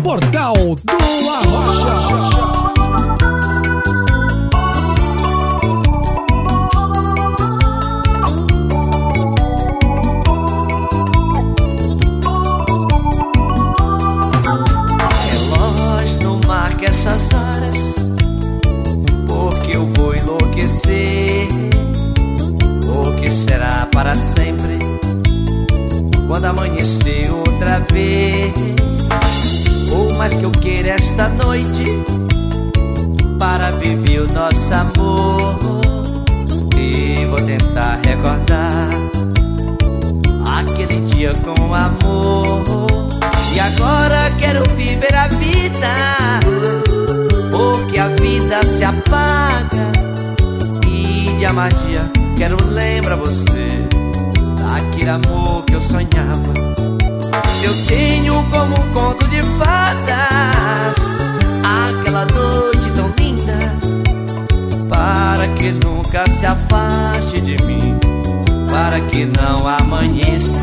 Portal do Arrocha. Relógio não marca essas horas, porque eu vou enlouquecer. O que será para sempre quando amanhecer outra vez? Ou mais que eu queira esta noite para viver o nosso amor. E vou tentar recordar aquele dia com amor. E agora quero viver a vida, porque a vida se apaga. E de amardia quero lembrar você daquele amor que eu sonhava. Eu tenho como um conto de fadas aquela noite tão linda, para que nunca se afaste de mim, para que não amanheça.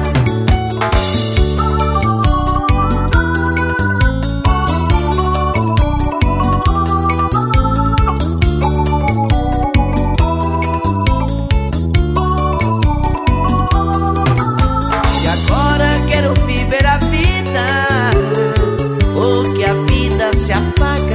Se apaga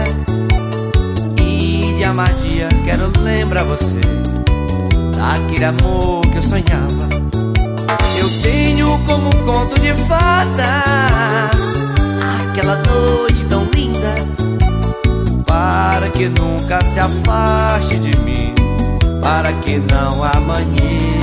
e de amardia quero lembrar você daquele amor que eu sonhava. Eu tenho como um conto de fadas aquela noite tão linda, para que nunca se afaste de mim, para que não amanheça.